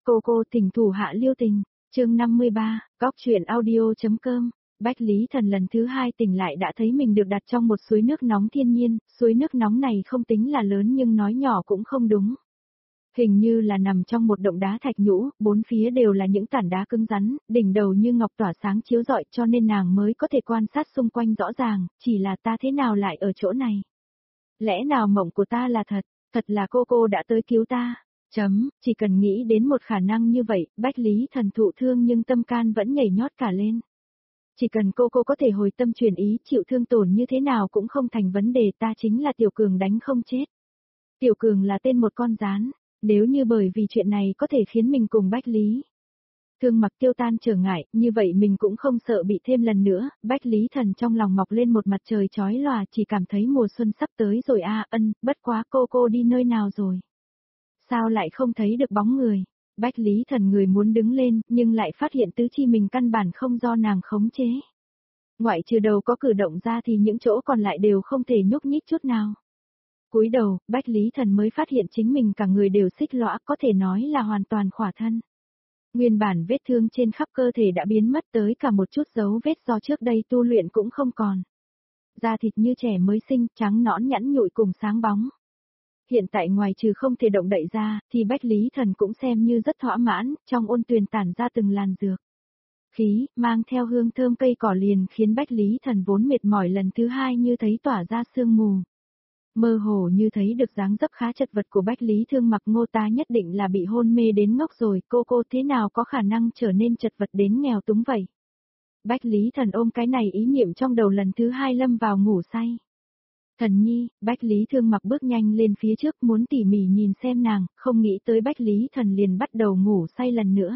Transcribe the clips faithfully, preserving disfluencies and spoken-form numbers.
Cô cô tình thủ hạ lưu tình, chương năm mươi ba, góc chuyện audio.com. Bách Lý Thần lần thứ hai tỉnh lại đã thấy mình được đặt trong một suối nước nóng thiên nhiên, suối nước nóng này không tính là lớn nhưng nói nhỏ cũng không đúng. Hình như là nằm trong một động đá thạch nhũ, bốn phía đều là những tảng đá cứng rắn, đỉnh đầu như ngọc tỏa sáng chiếu rọi cho nên nàng mới có thể quan sát xung quanh rõ ràng, chỉ là ta thế nào lại ở chỗ này? Lẽ nào mộng của ta là thật, thật là cô cô đã tới cứu ta? Chấm, chỉ cần nghĩ đến một khả năng như vậy, Bách Lý Thần thụ thương nhưng tâm can vẫn nhảy nhót cả lên. Chỉ cần cô cô có thể hồi tâm chuyển ý chịu thương tổn như thế nào cũng không thành vấn đề, ta chính là Tiểu Cường đánh không chết. Tiểu Cường là tên một con gián, nếu như bởi vì chuyện này có thể khiến mình cùng Bách Lý Thương mặc tiêu tan trở ngại, như vậy mình cũng không sợ bị thêm lần nữa. Bách Lý Thần trong lòng mọc lên một mặt trời chói lòa, chỉ cảm thấy mùa xuân sắp tới rồi a. Ân, bất quá cô cô đi nơi nào rồi? Sao lại không thấy được bóng người? Bách Lý Thần người muốn đứng lên, nhưng lại phát hiện tứ chi mình căn bản không do nàng khống chế. Ngoại trừ đầu có cử động ra thì những chỗ còn lại đều không thể nhúc nhích chút nào. Cúi đầu, Bách Lý Thần mới phát hiện chính mình cả người đều xích lõa, có thể nói là hoàn toàn khỏa thân. Nguyên bản vết thương trên khắp cơ thể đã biến mất tới cả một chút dấu vết do trước đây tu luyện cũng không còn. Da thịt như trẻ mới sinh, trắng nõn nhẵn nhụi cùng sáng bóng. Hiện tại ngoài trừ không thể động đậy ra, thì Bách Lý Thần cũng xem như rất thỏa mãn, trong ôn tuyền tản ra từng làn dược khí, mang theo hương thơm cây cỏ liền khiến Bách Lý Thần vốn mệt mỏi lần thứ hai như thấy tỏa ra sương mù. Mơ hồ như thấy được dáng dấp khá chật vật của Bách Lý Thương Mặc, Ngô ta nhất định là bị hôn mê đến ngốc rồi, cô cô thế nào có khả năng trở nên chật vật đến nghèo túng vậy? Bách Lý Thần ôm cái này ý niệm trong đầu lần thứ hai lâm vào ngủ say. Thần nhi, Bách Lý Thương Mặc bước nhanh lên phía trước muốn tỉ mỉ nhìn xem nàng, không nghĩ tới Bách Lý Thần liền bắt đầu ngủ say lần nữa.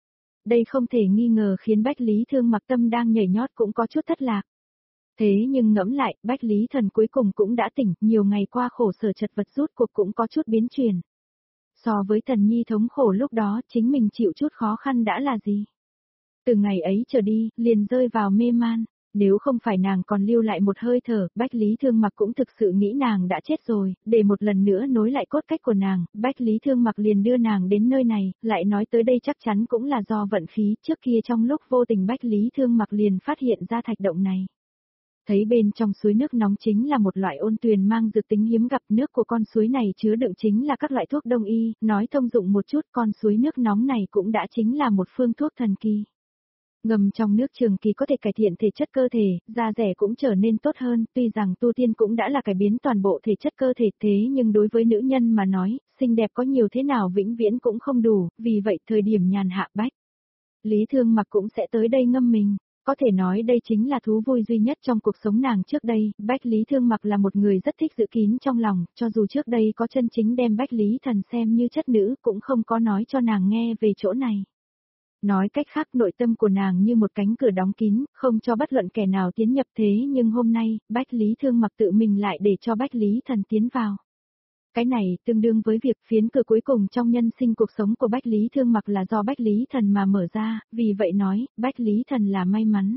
Đây không thể nghi ngờ khiến Bách Lý Thương Mặc tâm đang nhảy nhót cũng có chút thất lạc. Thế nhưng ngẫm lại, Bách Lý Thần cuối cùng cũng đã tỉnh, nhiều ngày qua khổ sở chật vật rút cuộc cũng có chút biến chuyển. So với Thần nhi thống khổ lúc đó, chính mình chịu chút khó khăn đã là gì? Từ ngày ấy trở đi, liền rơi vào mê man. Nếu không phải nàng còn lưu lại một hơi thở, Bách Lý Thương Mặc cũng thực sự nghĩ nàng đã chết rồi, để một lần nữa nối lại cốt cách của nàng, Bách Lý Thương Mặc liền đưa nàng đến nơi này, lại nói tới đây chắc chắn cũng là do vận khí, trước kia trong lúc vô tình Bách Lý Thương Mặc liền phát hiện ra thạch động này. Thấy bên trong suối nước nóng chính là một loại ôn tuyền mang dược tính hiếm gặp, nước của con suối này chứa đựng chính là các loại thuốc đông y, nói thông dụng một chút con suối nước nóng này cũng đã chính là một phương thuốc thần kỳ. Ngâm trong nước trường kỳ có thể cải thiện thể chất cơ thể, da rẻ cũng trở nên tốt hơn, tuy rằng tu tiên cũng đã là cải biến toàn bộ thể chất cơ thể thế nhưng đối với nữ nhân mà nói, xinh đẹp có nhiều thế nào vĩnh viễn cũng không đủ, vì vậy thời điểm nhàn hạ Bách Lý Thương Mặc cũng sẽ tới đây ngâm mình. Có thể nói đây chính là thú vui duy nhất trong cuộc sống nàng trước đây, Bách Lý Thương Mặc là một người rất thích giữ kín trong lòng, cho dù trước đây có chân chính đem Bách Lý Thần xem như chất nữ cũng không có nói cho nàng nghe về chỗ này. Nói cách khác nội tâm của nàng như một cánh cửa đóng kín, không cho bất luận kẻ nào tiến nhập thế nhưng hôm nay, Bách Lý Thương Mặc tự mình lại để cho Bách Lý Thần tiến vào. Cái này tương đương với việc phiến cửa cuối cùng trong nhân sinh cuộc sống của Bách Lý Thương Mặc là do Bách Lý Thần mà mở ra, vì vậy nói, Bách Lý Thần là may mắn.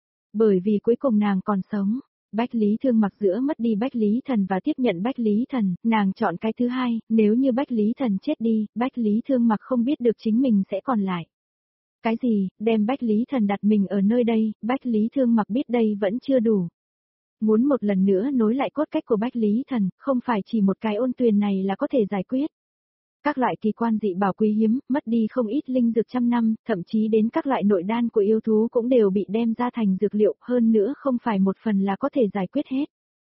Bởi vì cuối cùng nàng còn sống, Bách Lý Thương Mặc giữa mất đi Bách Lý Thần và tiếp nhận Bách Lý Thần, nàng chọn cái thứ hai, nếu như Bách Lý Thần chết đi, Bách Lý Thương Mặc không biết được chính mình sẽ còn lại. Cái gì, đem Bách Lý Thần đặt mình ở nơi đây, Bách Lý Thương Mặc biết đây vẫn chưa đủ. Muốn một lần nữa nối lại cốt cách của Bách Lý Thần, không phải chỉ một cái ôn tuyền này là có thể giải quyết. Các loại kỳ quan dị bảo quý hiếm, mất đi không ít linh dược trăm năm, thậm chí đến các loại nội đan của yêu thú cũng đều bị đem ra thành dược liệu, hơn nữa không phải một phần là có thể giải quyết hết.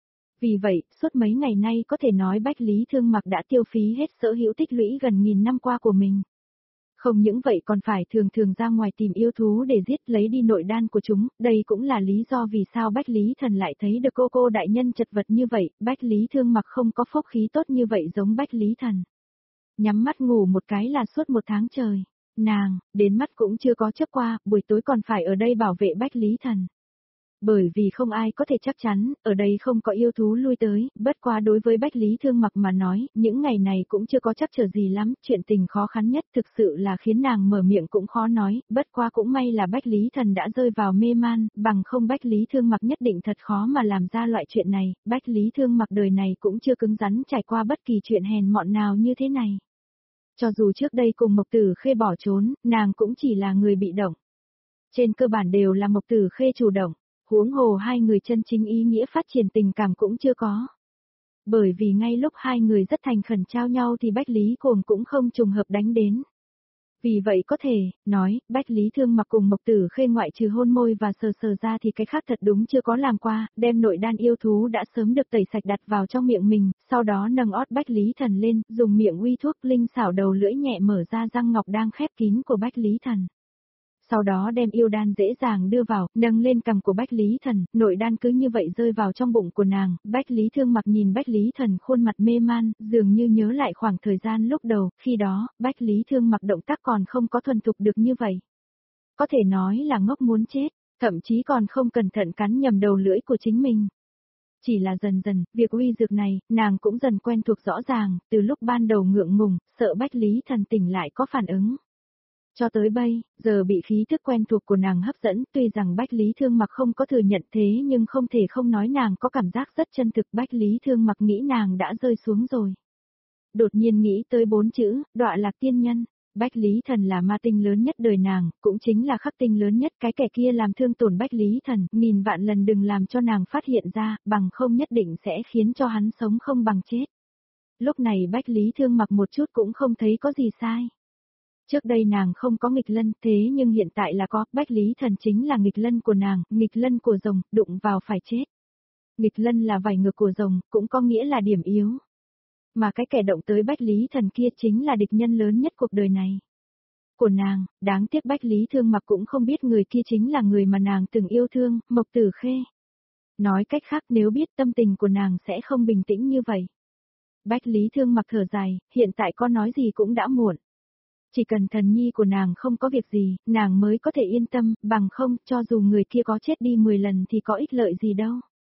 Vì vậy, suốt mấy ngày nay có thể nói Bách Lý Thương Mặc đã tiêu phí hết sở hữu tích lũy gần nghìn năm qua của mình. Không những vậy còn phải thường thường ra ngoài tìm yêu thú để giết lấy đi nội đan của chúng, đây cũng là lý do vì sao Bách Lý Thần lại thấy được cô cô đại nhân chật vật như vậy, Bách Lý Thương Mặc không có phúc khí tốt như vậy giống Bách Lý Thần. Nhắm mắt ngủ một cái là suốt một tháng trời, nàng, đến mắt cũng chưa có chớp qua, buổi tối còn phải ở đây bảo vệ Bách Lý Thần. Bởi vì không ai có thể chắc chắn, ở đây không có yêu thú lui tới, bất quá đối với Bách Lý Thương Mặc mà nói, những ngày này cũng chưa có chắc trở gì lắm, chuyện tình khó khăn nhất thực sự là khiến nàng mở miệng cũng khó nói, bất quá cũng may là Bách Lý Thần đã rơi vào mê man, bằng không Bách Lý Thương Mặc nhất định thật khó mà làm ra loại chuyện này, Bách Lý Thương Mặc đời này cũng chưa cứng rắn trải qua bất kỳ chuyện hèn mọn nào như thế này. Cho dù trước đây cùng Mộc Tử Khê bỏ trốn, nàng cũng chỉ là người bị động. Trên cơ bản đều là Mộc Tử Khê chủ động, huống hồ hai người chân chính ý nghĩa phát triển tình cảm cũng chưa có. Bởi vì ngay lúc hai người rất thành khẩn trao nhau thì Bách Lý Cuồng cũng không trùng hợp đánh đến. Vì vậy có thể, nói, Bách Lý Thương Mặc cùng Mộc Tử Khê ngoại trừ hôn môi và sờ sờ ra thì cái khác thật đúng chưa có làm qua, đem nội đan yêu thú đã sớm được tẩy sạch đặt vào trong miệng mình, sau đó nâng ót Bách Lý Thần lên, dùng miệng uy thuốc linh xảo đầu lưỡi nhẹ mở ra răng ngọc đang khép kín của Bách Lý Thần. Sau đó đem yêu đan dễ dàng đưa vào, nâng lên cằm của Bách Lý Thần, nội đan cứ như vậy rơi vào trong bụng của nàng, Bách Lý Thương Mặc nhìn Bách Lý Thần khuôn mặt mê man, dường như nhớ lại khoảng thời gian lúc đầu, khi đó, Bách Lý Thương Mặc động tác còn không có thuần thục được như vậy. Có thể nói là ngốc muốn chết, thậm chí còn không cẩn thận cắn nhầm đầu lưỡi của chính mình. Chỉ là dần dần, việc uy dược này, nàng cũng dần quen thuộc rõ ràng, từ lúc ban đầu ngượng ngùng, sợ Bách Lý Thần tỉnh lại có phản ứng. Cho tới bây, giờ bị khí thức quen thuộc của nàng hấp dẫn, tuy rằng Bách Lý Thương Mặc không có thừa nhận thế nhưng không thể không nói nàng có cảm giác rất chân thực. Bách Lý Thương Mặc nghĩ nàng đã rơi xuống rồi. Đột nhiên nghĩ tới bốn chữ, đọa lạc tiên nhân. Bách Lý Thần là ma tinh lớn nhất đời nàng, cũng chính là khắc tinh lớn nhất, cái kẻ kia làm thương tổn Bách Lý Thần, nghìn vạn lần đừng làm cho nàng phát hiện ra, bằng không nhất định sẽ khiến cho hắn sống không bằng chết. Lúc này Bách Lý Thương Mặc một chút cũng không thấy có gì sai. Trước đây nàng không có nghịch lân, thế nhưng hiện tại là có, Bách Lý Thần chính là nghịch lân của nàng, nghịch lân của rồng, đụng vào phải chết. Nghịch lân là vảy ngược của rồng, cũng có nghĩa là điểm yếu. Mà cái kẻ động tới Bách Lý Thần kia chính là địch nhân lớn nhất cuộc đời này. Của nàng, đáng tiếc Bách Lý Thương Mặc cũng không biết người kia chính là người mà nàng từng yêu thương, Mộc Tử Khê. Nói cách khác nếu biết tâm tình của nàng sẽ không bình tĩnh như vậy. Bách Lý Thương Mặc thở dài, hiện tại có nói gì cũng đã muộn. Chỉ cần thần nhi của nàng không có việc gì, nàng mới có thể yên tâm, bằng không, cho dù người kia có chết đi mười lần thì có ích lợi gì đâu.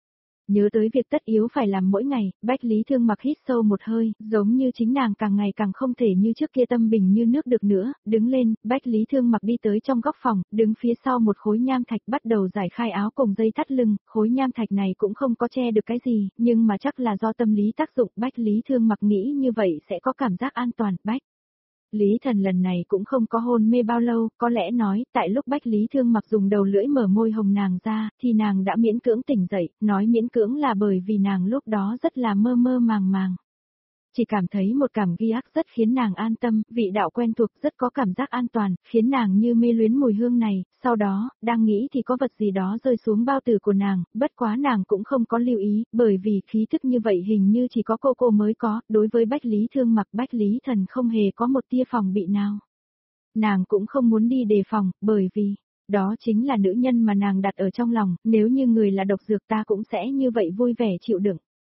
Nhớ tới việc tất yếu phải làm mỗi ngày, Bách Lý Thương Mặc hít sâu một hơi, giống như chính nàng càng ngày càng không thể như trước kia tâm bình như nước được nữa, đứng lên, Bách Lý Thương Mặc đi tới trong góc phòng, đứng phía sau một khối nham thạch bắt đầu giải khai áo cùng dây thắt lưng, khối nham thạch này cũng không có che được cái gì, nhưng mà chắc là do tâm lý tác dụng, Bách Lý Thương Mặc nghĩ như vậy sẽ có cảm giác an toàn, Bách. Lý Thần lần này cũng không có hôn mê bao lâu, có lẽ nói, tại lúc Bách Lý Thương Mặc dùng đầu lưỡi mở môi hồng nàng ra, thì nàng đã miễn cưỡng tỉnh dậy, nói miễn cưỡng là bởi vì nàng lúc đó rất là mơ mơ màng màng. Chỉ cảm thấy một cảm ghi ác rất khiến nàng an tâm, vị đạo quen thuộc rất có cảm giác an toàn, khiến nàng như mê luyến mùi hương này, sau đó, đang nghĩ thì có vật gì đó rơi xuống bao tử của nàng, bất quá nàng cũng không có lưu ý, bởi vì khí thức như vậy hình như chỉ có cô cô mới có, đối với Bách Lý Thương Mặc Bách Lý Thần không hề có một tia phòng bị nào. Nàng cũng không muốn đi đề phòng, bởi vì, đó chính là nữ nhân mà nàng đặt ở trong lòng, nếu như người là độc dược ta cũng sẽ như vậy vui vẻ chịu đựng.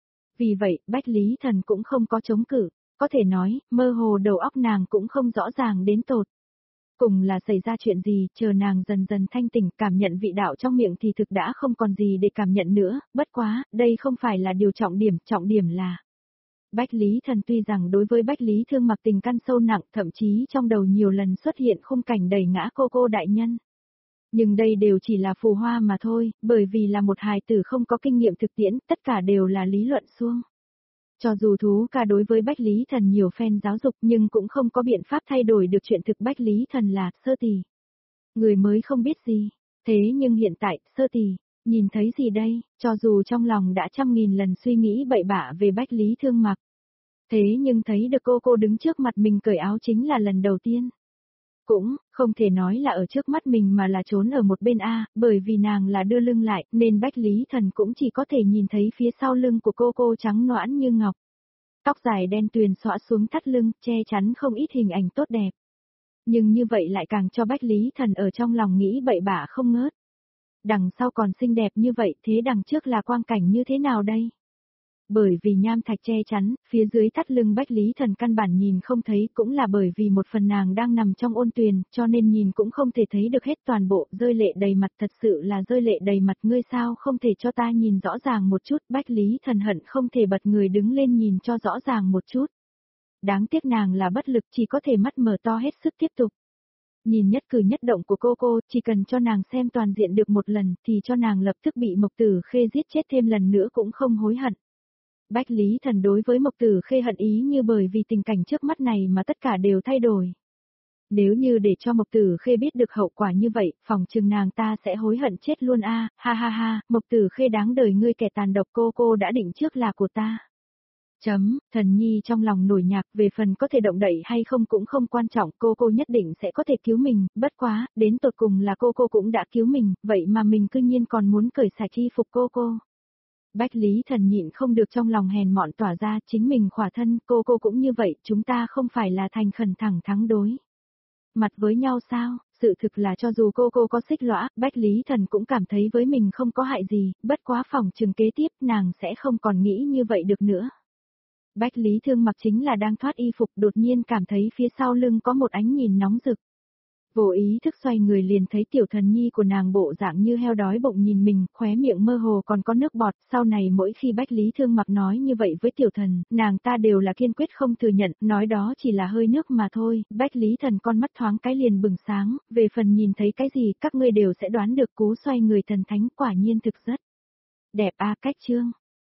Vì vậy, Bách Lý Thần cũng không có chống cự, có thể nói, mơ hồ đầu óc nàng cũng không rõ ràng đến tột. Cùng là xảy ra chuyện gì, chờ nàng dần dần thanh tỉnh, cảm nhận vị đạo trong miệng thì thực đã không còn gì để cảm nhận nữa, bất quá, đây không phải là điều trọng điểm, trọng điểm là. Bách Lý Thần tuy rằng đối với Bách Lý Thương Mặc tình căn sâu nặng, thậm chí trong đầu nhiều lần xuất hiện khung cảnh đẩy ngã cô cô đại nhân. Nhưng đây đều chỉ là phù hoa mà thôi, bởi vì là một hài tử không có kinh nghiệm thực tiễn, tất cả đều là lý luận suông. Cho dù thú ca đối với Bách Lý Thần nhiều phen giáo dục nhưng cũng không có biện pháp thay đổi được chuyện thực Bách Lý Thần là sơ tỳ. Người mới không biết gì, thế nhưng hiện tại, sơ tỳ, nhìn thấy gì đây, cho dù trong lòng đã trăm nghìn lần suy nghĩ bậy bạ về Bách Lý Thương Mặc. Thế nhưng thấy được cô cô đứng trước mặt mình cởi áo chính là lần đầu tiên. Cũng, không thể nói là ở trước mắt mình mà là trốn ở một bên A, bởi vì nàng là đưa lưng lại, nên Bách Lý Thần cũng chỉ có thể nhìn thấy phía sau lưng của cô cô trắng noãn như ngọc. Tóc dài đen tuyền xõa xuống thắt lưng, che chắn không ít hình ảnh tốt đẹp. Nhưng như vậy lại càng cho Bách Lý Thần ở trong lòng nghĩ bậy bạ không ngớt. Đằng sau còn xinh đẹp như vậy, thế đằng trước là quang cảnh như thế nào đây? Bởi vì nham thạch che chắn, phía dưới thắt lưng Bách Lý Thần căn bản nhìn không thấy, cũng là bởi vì một phần nàng đang nằm trong ôn tuyền, cho nên nhìn cũng không thể thấy được hết toàn bộ, rơi lệ đầy mặt, thật sự là rơi lệ đầy mặt, ngươi sao không thể cho ta nhìn rõ ràng một chút, Bách Lý Thần hận không thể bật người đứng lên nhìn cho rõ ràng một chút. Đáng tiếc nàng là bất lực, chỉ có thể mắt mở to hết sức tiếp tục. Nhìn nhất cử nhất động của cô cô, chỉ cần cho nàng xem toàn diện được một lần, thì cho nàng lập tức bị Mộc Tử Khê giết chết thêm lần nữa cũng không hối hận. Bách Lý Thần đối với Mộc Tử Khê hận ý như bởi vì tình cảnh trước mắt này mà tất cả đều thay đổi. Nếu như để cho Mộc Tử Khê biết được hậu quả như vậy, phòng chừng nàng ta sẽ hối hận chết luôn a, ha ha ha, Mộc Tử Khê đáng đời ngươi kẻ tàn độc, cô cô đã định trước là của ta. Chấm, Thần Nhi trong lòng nổi nhạc, về phần có thể động đậy hay không cũng không quan trọng, cô cô nhất định sẽ có thể cứu mình, bất quá, đến tột cùng là cô cô cũng đã cứu mình, vậy mà mình cư nhiên còn muốn cởi sạch y phục cô cô. Bách Lý Thần nhịn không được trong lòng hèn mọn tỏa ra, chính mình khỏa thân, cô cô cũng như vậy, chúng ta không phải là thành khẩn thẳng thắng đối mặt với nhau sao? Sự thực là cho dù cô cô có xích lõa, Bách Lý Thần cũng cảm thấy với mình không có hại gì, bất quá phòng chừng kế tiếp nàng sẽ không còn nghĩ như vậy được nữa. Bách Lý Thương mặc chính là đang thoát y phục, đột nhiên cảm thấy phía sau lưng có một ánh nhìn nóng rực. Vô ý thức xoay người liền thấy Tiểu Thần Nhi của nàng bộ dạng như heo đói bụng nhìn mình, khóe miệng mơ hồ còn có nước bọt, sau này mỗi khi Bách Lý Thương mặc nói như vậy với Tiểu Thần, nàng ta đều là kiên quyết không thừa nhận, nói đó chỉ là hơi nước mà thôi. Bách Lý Thần con mắt thoáng cái liền bừng sáng, về phần nhìn thấy cái gì các ngươi đều sẽ đoán được, cú xoay người thần thánh quả nhiên thực rất đẹp a. Cách chương